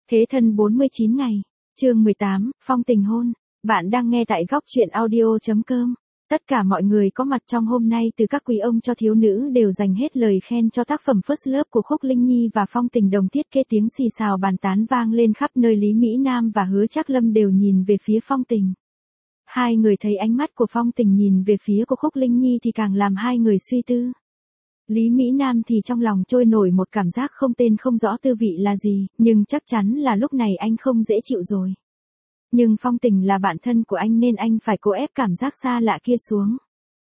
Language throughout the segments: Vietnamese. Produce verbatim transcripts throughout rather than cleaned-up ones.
Thế thân bốn mươi chín ngày. Chương mười tám, phong tình hôn. Bạn đang nghe tại góc truyện audio chấm com. Tất cả mọi người có mặt trong hôm nay từ các quý ông cho thiếu nữ đều dành hết lời khen cho tác phẩm First Love của Khúc Linh Nhi và Phong Tình Đồng tiết kế tiếng xì xào bàn tán vang lên khắp nơi. Lý Mỹ Nam và Hứa Trác Lâm đều nhìn về phía Phong Tình. Hai người thấy ánh mắt của Phong Tình nhìn về phía của Khúc Linh Nhi thì càng làm hai người suy tư. Lý Mỹ Nam thì trong lòng trôi nổi một cảm giác không tên không rõ tư vị là gì, nhưng chắc chắn là lúc này anh không dễ chịu rồi. Nhưng Phong Tình là bạn thân của anh nên anh phải cố ép cảm giác xa lạ kia xuống.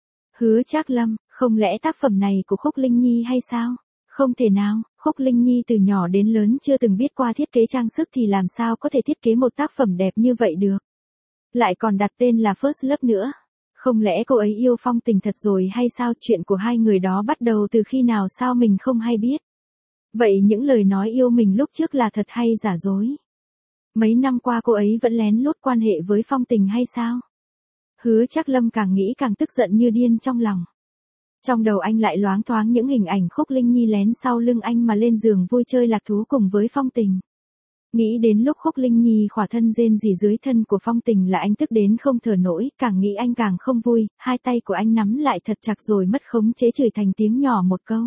Hứa Trác Lâm, không lẽ tác phẩm này của Khúc Linh Nhi hay sao? Không thể nào, Khúc Linh Nhi từ nhỏ đến lớn chưa từng biết qua thiết kế trang sức thì làm sao có thể thiết kế một tác phẩm đẹp như vậy được. Lại còn đặt tên là First Love nữa. Không lẽ cô ấy yêu Phong Tình thật rồi hay sao? Chuyện của hai người đó bắt đầu từ khi nào sao mình không hay biết? Vậy những lời nói yêu mình lúc trước là thật hay giả dối? Mấy năm qua cô ấy vẫn lén lút quan hệ với Phong Tình hay sao? Hứa Trác Lâm càng nghĩ càng tức giận như điên trong lòng. Trong đầu anh lại loáng thoáng những hình ảnh Khúc Linh Nhi lén sau lưng anh mà lên giường vui chơi lạc thú cùng với Phong Tình. Nghĩ đến lúc Khúc Linh Nhi khỏa thân rên rỉ dưới thân của Phong Tình là anh tức đến không thở nổi, càng nghĩ anh càng không vui, hai tay của anh nắm lại thật chặt rồi mất khống chế chửi thành tiếng nhỏ một câu.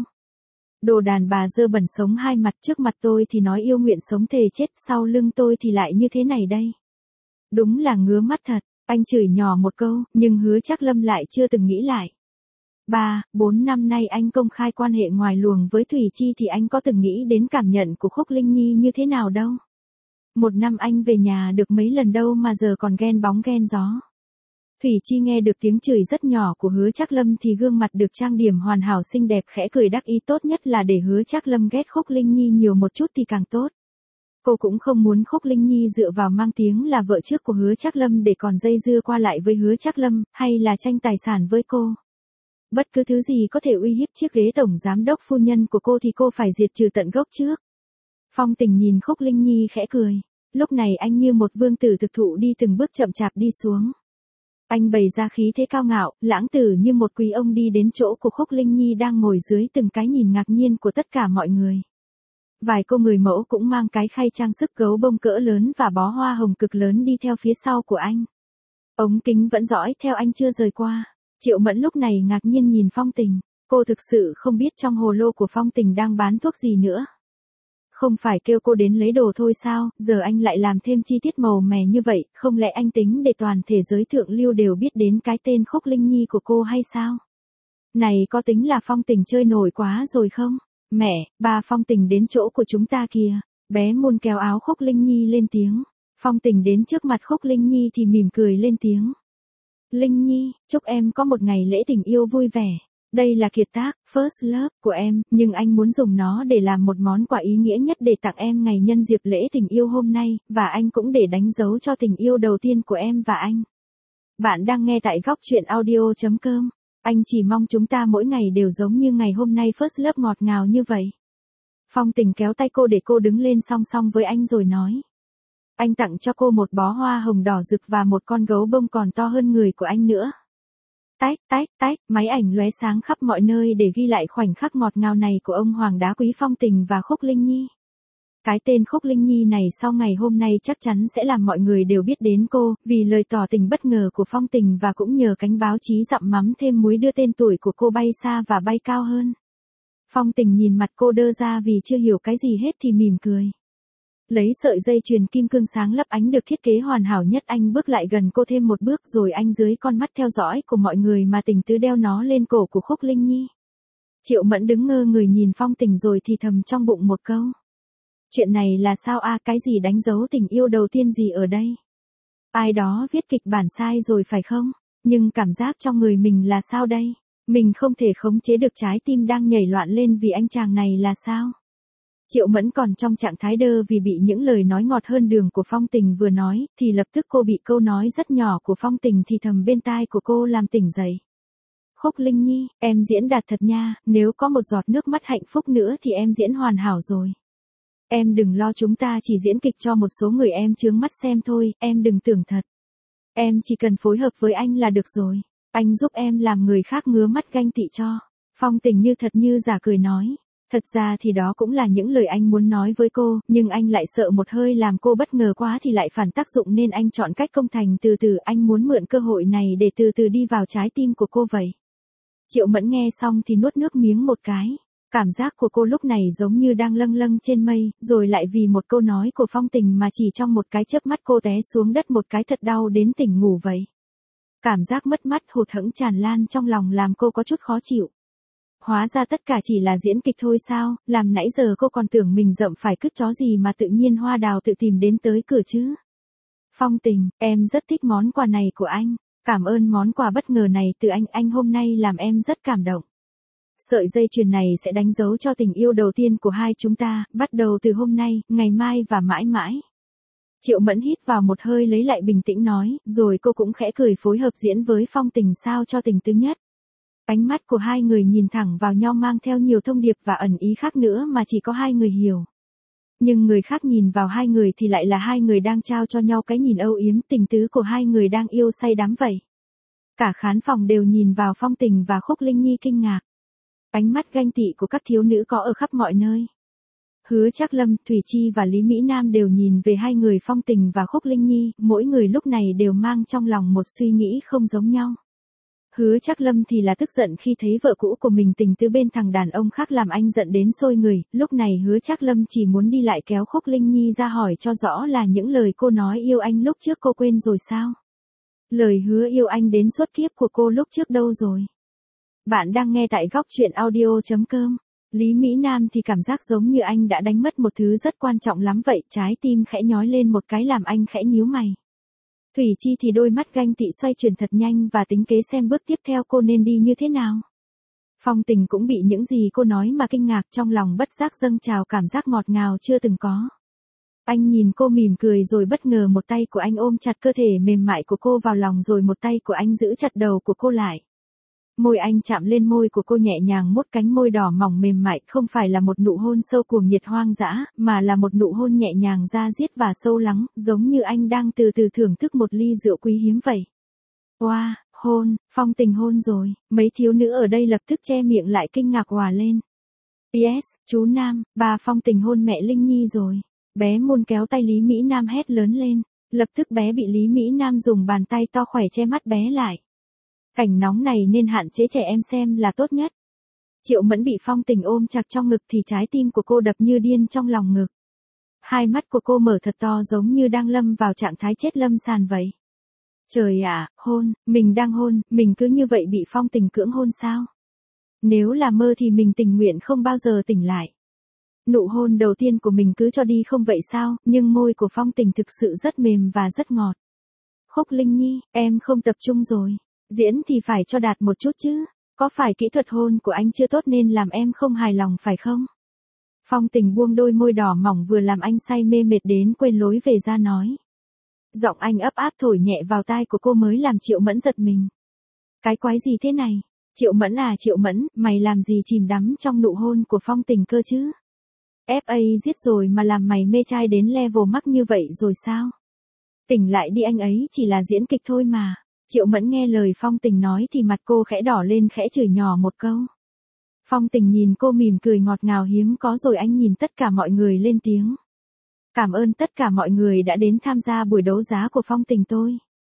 Đồ đàn bà dơ bẩn sống hai mặt, trước mặt tôi thì nói yêu nguyện sống thề chết, sau lưng tôi thì lại như thế này đây. Đúng là ngứa mắt thật, anh chửi nhỏ một câu, nhưng Hứa Trác Lâm lại chưa từng nghĩ lại. Ba, bốn năm nay anh công khai quan hệ ngoài luồng với Thủy Chi thì anh có từng nghĩ đến cảm nhận của Khúc Linh Nhi như thế nào đâu. Một năm anh về nhà được mấy lần đâu mà giờ còn ghen bóng ghen gió. Thủy Chi nghe được tiếng chửi rất nhỏ của Hứa Trác Lâm thì gương mặt được trang điểm hoàn hảo xinh đẹp khẽ cười đắc ý, tốt nhất là để Hứa Trác Lâm ghét Khúc Linh Nhi nhiều một chút thì càng tốt. Cô cũng không muốn Khúc Linh Nhi dựa vào mang tiếng là vợ trước của Hứa Trác Lâm để còn dây dưa qua lại với Hứa Trác Lâm, hay là tranh tài sản với cô. Bất cứ thứ gì có thể uy hiếp chiếc ghế tổng giám đốc phu nhân của cô thì cô phải diệt trừ tận gốc trước. Phong Tình nhìn Khúc Linh Nhi khẽ cười. Lúc này anh như một vương tử thực thụ đi từng bước chậm chạp đi xuống. Anh bày ra khí thế cao ngạo, lãng tử như một quý ông đi đến chỗ của Khúc Linh Nhi đang ngồi dưới từng cái nhìn ngạc nhiên của tất cả mọi người. Vài cô người mẫu cũng mang cái khay trang sức gấu bông cỡ lớn và bó hoa hồng cực lớn đi theo phía sau của anh. Ống kính vẫn dõi theo anh chưa rời qua. Triệu Mẫn lúc này ngạc nhiên nhìn Phong Tình. Cô thực sự không biết trong hồ lô của Phong Tình đang bán thuốc gì nữa. Không phải kêu cô đến lấy đồ thôi sao, giờ anh lại làm thêm chi tiết màu mè như vậy, không lẽ anh tính để toàn thể giới thượng lưu đều biết đến cái tên Khúc Linh Nhi của cô hay sao? Này có tính là Phong Tình chơi nổi quá rồi không? Mẹ, bà Phong Tình đến chỗ của chúng ta kìa. Bé Môn kéo áo Khúc Linh Nhi lên tiếng. Phong Tình đến trước mặt Khúc Linh Nhi thì mỉm cười lên tiếng. Linh Nhi, chúc em có một ngày lễ tình yêu vui vẻ. Đây là kiệt tác, First Love của em, nhưng anh muốn dùng nó để làm một món quà ý nghĩa nhất để tặng em ngày nhân dịp lễ tình yêu hôm nay, và anh cũng để đánh dấu cho tình yêu đầu tiên của em và anh. Bạn đang nghe tại góc truyện audio chấm com. Anh chỉ mong chúng ta mỗi ngày đều giống như ngày hôm nay First Love ngọt ngào như vậy. Phong Tình kéo tay cô để cô đứng lên song song với anh rồi nói. Anh tặng cho cô một bó hoa hồng đỏ rực và một con gấu bông còn to hơn người của anh nữa. Tách, tách, tách, máy ảnh lóe sáng khắp mọi nơi để ghi lại khoảnh khắc ngọt ngào này của ông Hoàng đá quý Phong Tình và Khúc Linh Nhi. Cái tên Khúc Linh Nhi này sau ngày hôm nay chắc chắn sẽ làm mọi người đều biết đến cô, vì lời tỏ tình bất ngờ của Phong Tình và cũng nhờ cánh báo chí dặm mắm thêm muối đưa tên tuổi của cô bay xa và bay cao hơn. Phong Tình nhìn mặt cô đơ ra vì chưa hiểu cái gì hết thì mỉm cười. Lấy sợi dây chuyền kim cương sáng lấp ánh được thiết kế hoàn hảo nhất, anh bước lại gần cô thêm một bước rồi anh dưới con mắt theo dõi của mọi người mà tình tứ đeo nó lên cổ của Khúc Linh Nhi. Triệu Mẫn đứng ngơ người nhìn Phong Tình rồi thì thầm trong bụng một câu. Chuyện này là sao a, à, cái gì đánh dấu tình yêu đầu tiên gì ở đây? Ai đó viết kịch bản sai rồi phải không? Nhưng cảm giác trong người mình là sao đây? Mình không thể khống chế được trái tim đang nhảy loạn lên vì anh chàng này là sao? Triệu Mẫn còn trong trạng thái đơ vì bị những lời nói ngọt hơn đường của Phong Tình vừa nói, thì lập tức cô bị câu nói rất nhỏ của Phong Tình thì thầm bên tai của cô làm tỉnh dậy. Khúc Linh Nhi, em diễn đạt thật nha, nếu có một giọt nước mắt hạnh phúc nữa thì em diễn hoàn hảo rồi. Em đừng lo, chúng ta chỉ diễn kịch cho một số người em chướng mắt xem thôi, em đừng tưởng thật. Em chỉ cần phối hợp với anh là được rồi. Anh giúp em làm người khác ngứa mắt ganh tị cho. Phong Tình như thật như giả cười nói. Thật ra thì đó cũng là những lời anh muốn nói với cô, nhưng anh lại sợ một hơi làm cô bất ngờ quá thì lại phản tác dụng nên anh chọn cách công thành từ từ, anh muốn mượn cơ hội này để từ từ đi vào trái tim của cô vậy. Triệu Mẫn nghe xong thì nuốt nước miếng một cái. Cảm giác của cô lúc này giống như đang lâng lâng trên mây, rồi lại vì một câu nói của Phong Tình mà chỉ trong một cái chớp mắt cô té xuống đất một cái thật đau đến tỉnh ngủ vậy. Cảm giác mất mát hụt hẫng tràn lan trong lòng làm cô có chút khó chịu. Hóa ra tất cả chỉ là diễn kịch thôi sao, làm nãy giờ cô còn tưởng mình dậm phải cứt chó gì mà tự nhiên Hoa Đào tự tìm đến tới cửa chứ. Phong Tình, em rất thích món quà này của anh, cảm ơn món quà bất ngờ này từ anh, anh hôm nay làm em rất cảm động. Sợi dây chuyền này sẽ đánh dấu cho tình yêu đầu tiên của hai chúng ta, bắt đầu từ hôm nay, ngày mai và mãi mãi. Triệu Mẫn hít vào một hơi lấy lại bình tĩnh nói, rồi cô cũng khẽ cười phối hợp diễn với Phong Tình sao cho tình tứ nhất. Ánh mắt của hai người nhìn thẳng vào nhau mang theo nhiều thông điệp và ẩn ý khác nữa mà chỉ có hai người hiểu. Nhưng người khác nhìn vào hai người thì lại là hai người đang trao cho nhau cái nhìn âu yếm tình tứ của hai người đang yêu say đắm vậy. Cả khán phòng đều nhìn vào Phong Tình và Khúc Linh Nhi kinh ngạc. Ánh mắt ganh tị của các thiếu nữ có ở khắp mọi nơi. Hứa Trác Lâm, Thủy Chi và Lý Mỹ Nam đều nhìn về hai người Phong Tình và Khúc Linh Nhi, mỗi người lúc này đều mang trong lòng một suy nghĩ không giống nhau. Hứa Trác Lâm thì là tức giận khi thấy vợ cũ của mình tình tứ bên thằng đàn ông khác làm anh giận đến sôi người, lúc này Hứa Trác Lâm chỉ muốn đi lại kéo Khúc Linh Nhi ra hỏi cho rõ là những lời cô nói yêu anh lúc trước cô quên rồi sao? Lời hứa yêu anh đến suốt kiếp của cô lúc trước đâu rồi? Bạn đang nghe tại góc truyện audio chấm com. Lý Mỹ Nam thì cảm giác giống như anh đã đánh mất một thứ rất quan trọng lắm vậy, trái tim khẽ nhói lên một cái làm anh khẽ nhíu mày. Thủy Chi thì đôi mắt ganh tị xoay chuyển thật nhanh và tính kế xem bước tiếp theo cô nên đi như thế nào. Phong Tình cũng bị những gì cô nói mà kinh ngạc, trong lòng bất giác dâng trào cảm giác ngọt ngào chưa từng có. Anh nhìn cô mỉm cười rồi bất ngờ một tay của anh ôm chặt cơ thể mềm mại của cô vào lòng rồi một tay của anh giữ chặt đầu của cô lại. Môi anh chạm lên môi của cô nhẹ nhàng mốt cánh môi đỏ mỏng mềm mại, không phải là một nụ hôn sâu cuồng nhiệt hoang dã, mà là một nụ hôn nhẹ nhàng da diết và sâu lắng, giống như anh đang từ từ thưởng thức một ly rượu quý hiếm vậy. Wow, hôn, Phong Tình hôn rồi, mấy thiếu nữ ở đây lập tức che miệng lại kinh ngạc òa lên. Yes, chú Nam, bà Phong Tình hôn mẹ Linh Nhi rồi. Bé Môn kéo tay Lý Mỹ Nam hét lớn lên, lập tức bé bị Lý Mỹ Nam dùng bàn tay to khỏe che mắt bé lại. Cảnh nóng này nên hạn chế trẻ em xem là tốt nhất. Triệu Mẫn bị Phong Tình ôm chặt trong ngực thì trái tim của cô đập như điên trong lòng ngực. Hai mắt của cô mở thật to giống như đang lâm vào trạng thái chết lâm sàn vậy. Trời ạ, hôn, mình đang hôn, mình cứ như vậy bị Phong Tình cưỡng hôn sao? Nếu là mơ thì mình tình nguyện không bao giờ tỉnh lại. Nụ hôn đầu tiên của mình cứ cho đi không vậy sao, nhưng môi của Phong Tình thực sự rất mềm và rất ngọt. Khúc Linh Nhi, em không tập trung rồi. Diễn thì phải cho đạt một chút chứ, có phải kỹ thuật hôn của anh chưa tốt nên làm em không hài lòng phải không? Phong Tình buông đôi môi đỏ mỏng vừa làm anh say mê mệt đến quên lối về ra nói. Giọng anh ấp áp thổi nhẹ vào tai của cô mới làm Triệu Mẫn giật mình. Cái quái gì thế này? Triệu Mẫn à Triệu Mẫn, mày làm gì chìm đắm trong nụ hôn của Phong Tình cơ chứ? ép a giết rồi mà làm mày mê trai đến level mắc như vậy rồi sao? Tỉnh lại đi, anh ấy chỉ là diễn kịch thôi mà. Triệu Mẫn nghe lời Phong Tình nói thì mặt cô khẽ đỏ lên khẽ chửi nhỏ một câu. Phong Tình nhìn cô mỉm cười ngọt ngào hiếm có rồi anh nhìn tất cả mọi người lên tiếng. Cảm ơn tất cả mọi người đã đến tham gia buổi đấu giá của Phong Tình tôi.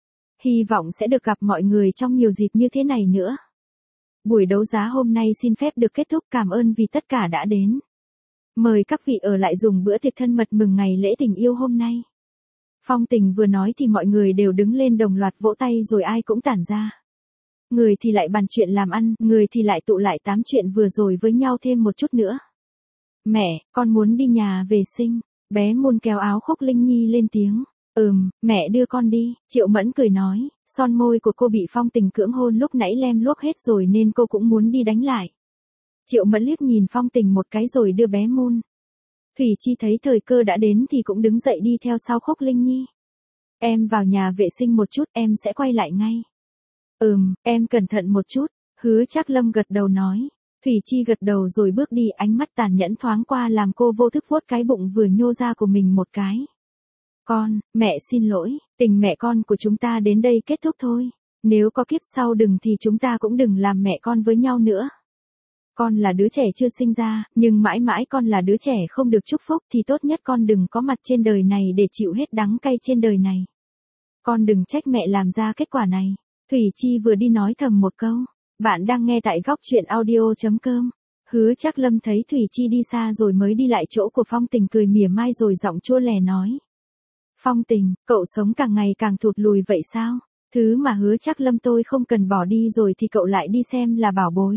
Hy vọng sẽ được gặp mọi người trong nhiều dịp như thế này nữa. Buổi đấu giá hôm nay xin phép được kết thúc, cảm ơn vì tất cả đã đến. Mời các vị ở lại dùng bữa tiệc thân mật mừng ngày lễ tình yêu hôm nay. Phong Tình vừa nói thì mọi người đều đứng lên đồng loạt vỗ tay rồi ai cũng tản ra. Người thì lại bàn chuyện làm ăn, người thì lại tụ lại tám chuyện vừa rồi với nhau thêm một chút nữa. Mẹ, con muốn đi nhà vệ sinh. Bé Môn kéo áo Khúc Linh Nhi lên tiếng. Ừm, mẹ đưa con đi. Triệu Mẫn cười nói, son môi của cô bị Phong Tình cưỡng hôn lúc nãy lem luốc hết rồi nên cô cũng muốn đi đánh lại. Triệu Mẫn liếc nhìn Phong Tình một cái rồi đưa bé Môn. Thủy Chi thấy thời cơ đã đến thì cũng đứng dậy đi theo sau Khúc Linh Nhi. Em vào nhà vệ sinh một chút, em sẽ quay lại ngay. Ừm, em cẩn thận một chút. Hứa Trác Lâm gật đầu nói. Thủy Chi gật đầu rồi bước đi, ánh mắt tàn nhẫn thoáng qua làm cô vô thức vuốt cái bụng vừa nhô ra của mình một cái. Con, mẹ xin lỗi, tình mẹ con của chúng ta đến đây kết thúc thôi. Nếu có kiếp sau đừng thì chúng ta cũng đừng làm mẹ con với nhau nữa. Con là đứa trẻ chưa sinh ra, nhưng mãi mãi con là đứa trẻ không được chúc phúc thì tốt nhất con đừng có mặt trên đời này để chịu hết đắng cay trên đời này. Con đừng trách mẹ làm ra kết quả này. Thủy Chi vừa đi nói thầm một câu. Bạn đang nghe tại góc chuyện audio.com. Hứa Trác Lâm thấy Thủy Chi đi xa rồi mới đi lại chỗ của Phong Tình cười mỉa mai rồi giọng chua lè nói. Phong Tình, cậu sống càng ngày càng thụt lùi vậy sao? Thứ mà Hứa Trác Lâm tôi không cần bỏ đi rồi thì cậu lại đi xem là bảo bối.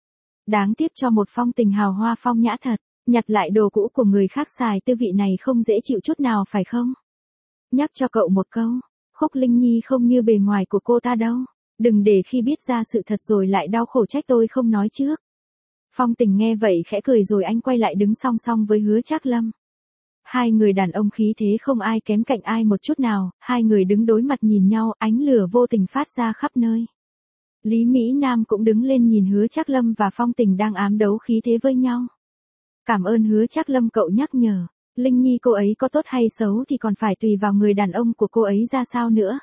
Đáng tiếc cho một Phong Tình hào hoa phong nhã thật, nhặt lại đồ cũ của người khác xài tư vị này không dễ chịu chút nào phải không? Nhắc cho cậu một câu, Khúc Linh Nhi không như bề ngoài của cô ta đâu. Đừng để khi biết ra sự thật rồi lại đau khổ trách tôi không nói trước. Phong Tình nghe vậy khẽ cười rồi anh quay lại đứng song song với Hứa Trác Lâm. Hai người đàn ông khí thế không ai kém cạnh ai một chút nào, hai người đứng đối mặt nhìn nhau, ánh lửa vô tình phát ra khắp nơi. Lý Mỹ Nam cũng đứng lên nhìn Hứa Trác Lâm và Phong Tình đang ám đấu khí thế với nhau. Cảm ơn Hứa Trác Lâm cậu nhắc nhở, Linh Nhi cô ấy có tốt hay xấu thì còn phải tùy vào người đàn ông của cô ấy ra sao nữa.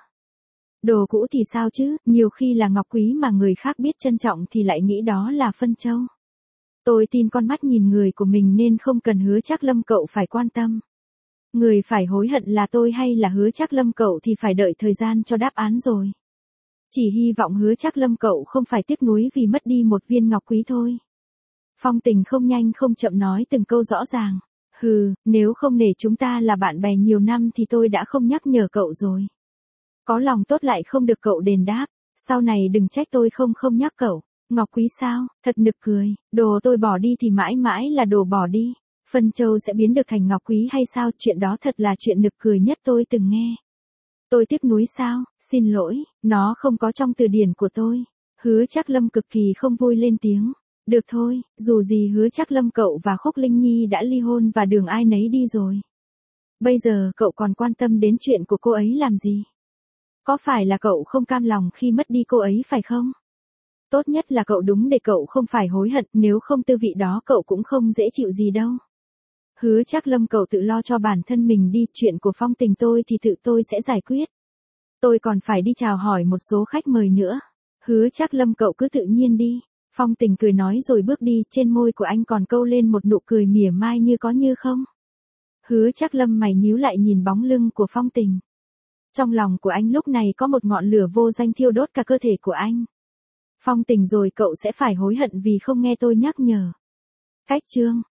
Đồ cũ thì sao chứ, nhiều khi là ngọc quý mà người khác biết trân trọng thì lại nghĩ đó là phân châu. Tôi tin con mắt nhìn người của mình nên không cần Hứa Trác Lâm cậu phải quan tâm. Người phải hối hận là tôi hay là Hứa Trác Lâm cậu thì phải đợi thời gian cho đáp án rồi. Chỉ hy vọng Hứa Trác Lâm cậu không phải tiếc nuối vì mất đi một viên ngọc quý thôi. Phong Tình không nhanh không chậm nói từng câu rõ ràng. Hừ, nếu không nể chúng ta là bạn bè nhiều năm thì tôi đã không nhắc nhở cậu rồi. Có lòng tốt lại không được cậu đền đáp, sau này đừng trách tôi không không nhắc cậu. Ngọc quý sao, thật nực cười, đồ tôi bỏ đi thì mãi mãi là đồ bỏ đi. Phân châu sẽ biến được thành ngọc quý hay sao, chuyện đó thật là chuyện nực cười nhất tôi từng nghe. Tôi tiếc nuối sao, xin lỗi, nó không có trong từ điển của tôi. Hứa Trác Lâm cực kỳ không vui lên tiếng. Được thôi, dù gì Hứa Trác Lâm cậu và Khúc Linh Nhi đã ly hôn và đường ai nấy đi rồi. Bây giờ cậu còn quan tâm đến chuyện của cô ấy làm gì? Có phải là cậu không cam lòng khi mất đi cô ấy phải không? Tốt nhất là cậu đúng để cậu không phải hối hận, nếu không tư vị đó cậu cũng không dễ chịu gì đâu. Hứa Trác Lâm cậu tự lo cho bản thân mình đi, chuyện của Phong Tình tôi thì tự tôi sẽ giải quyết. Tôi còn phải đi chào hỏi một số khách mời nữa. Hứa Trác Lâm cậu cứ tự nhiên đi. Phong Tình cười nói rồi bước đi, trên môi của anh còn câu lên một nụ cười mỉa mai như có như không. Hứa Trác Lâm mày nhíu lại nhìn bóng lưng của Phong Tình. Trong lòng của anh lúc này có một ngọn lửa vô danh thiêu đốt cả cơ thể của anh. Phong Tình rồi cậu sẽ phải hối hận vì không nghe tôi nhắc nhở. Cách chương